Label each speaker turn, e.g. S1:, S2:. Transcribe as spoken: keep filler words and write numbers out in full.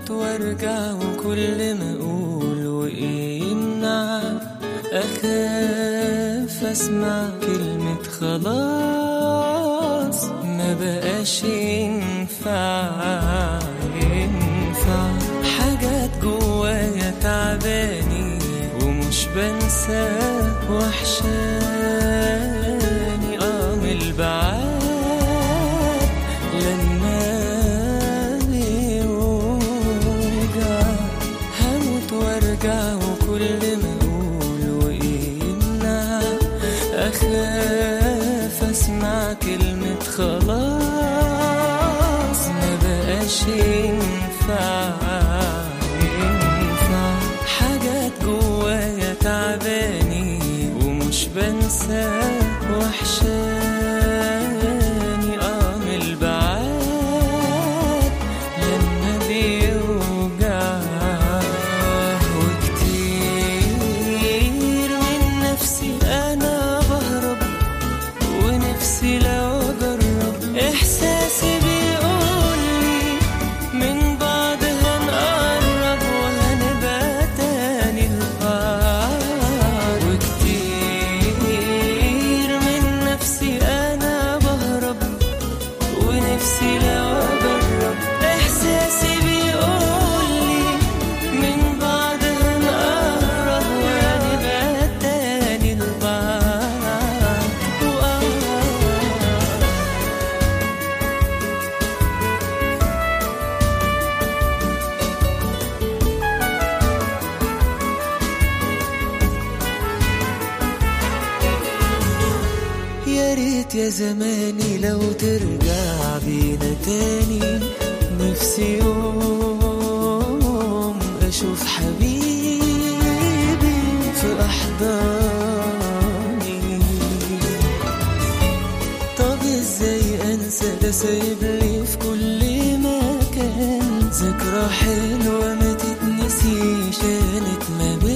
S1: هموت وارجع وكل ما اقول وايه يمنع اخاف اسمع كلمة خلاص ما بقاش ينفع ينفع حاجات جوايا تعباني ومش بنسى وحشاني اه من البعاد لما بيوجع هموت وارجع وكل ما اقول وايه يمنع اخاف اسمع كلمة خلاص ما بقاش ينفع ينفع حاجات جوايا تعباني ومش بنسى وحشاني اه من البعاد لما بيوجع وكتير من نفسي انا بهرب ونفسي لو اجرب احساسي بيقولي من بعض هنقرب وهنبقى تاني لبعض وكتير من نفسي انا بهرب ونفسي لو اجرب احساسي بيقولي من بعض هنقرب وهنبقى تاني لبعض وآه يا ريت يا زماني لو ترجع بينا تاني نفسي يوم اشوف حبيبي في احضاني طب ازاي انسى ده سايب لي في كل مكان ذكرى حلوة ما تتنسيش كانت ما بينا